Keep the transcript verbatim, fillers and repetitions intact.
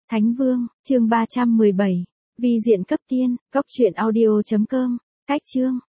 Thánh Vương, chương ba trăm mười bảy. Vi diện cấp tiên, cốc truyện audio chấm com. Cách chương.